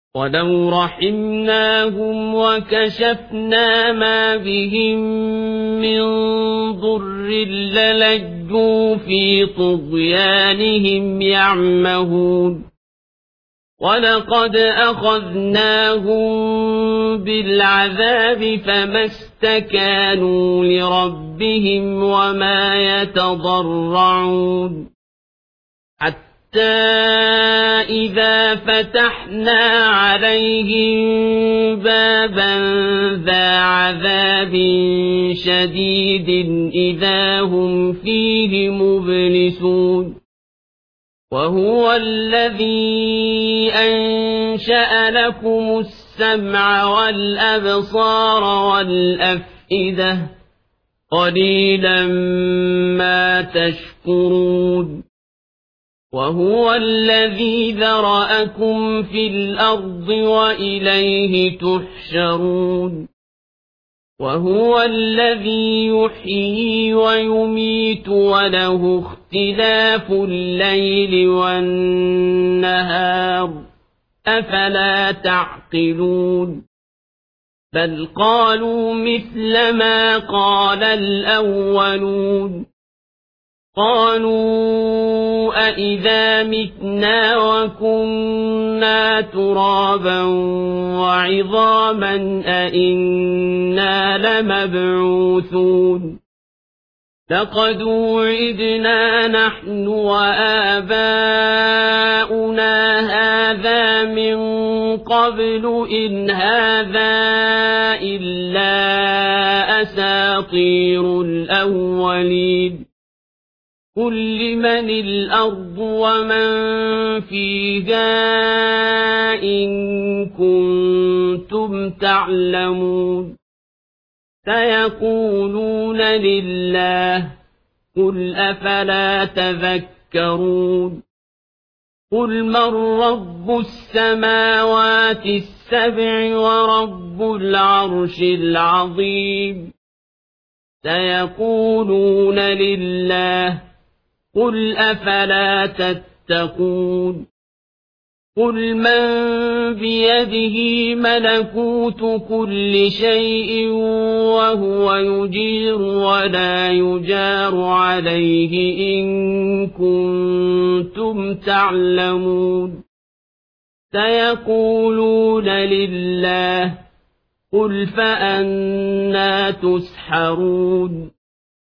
ولو رحمناهم وكشفنا ما بهم من ضر للجوا في طغيانهم يعمهون ولقد أخذناهم بالعذاب فما استكانوا لربهم وما يتضرعون حتى إذا فتحنا عليهم بابا ذا عذاب شديد إذا هم فيه مبلسون وهو الذي أنشأ لكم السمع والأبصار والأفئدة قليلا ما تشكرون وهو الذي ذرأكم في الأرض وإليه تحشرون وهو الذي يحيي ويميت وله اختلاف الليل والنهار أفلا تعقلون بل قالوا مثل ما قال الأولون قالوا أإذا متنا وكنا ترابا وعظاما أإنا لمبعوثون لقد وعدنا نحن وآباؤنا هذا من قبل إن هذا إلا أساطير الأولين قل لمن الأرض ومن فيها إن كنتم تعلمون سيقولون لله قل أفلا تذكرون قل من رب السماوات السبع ورب العرش العظيم سيقولون لله قل أفلا تتقون قل من بيده ملكوت كل شيء وهو يجير ولا يجار عليه إن كنتم تعلمون سيقولون لله قل فأنى تسحرون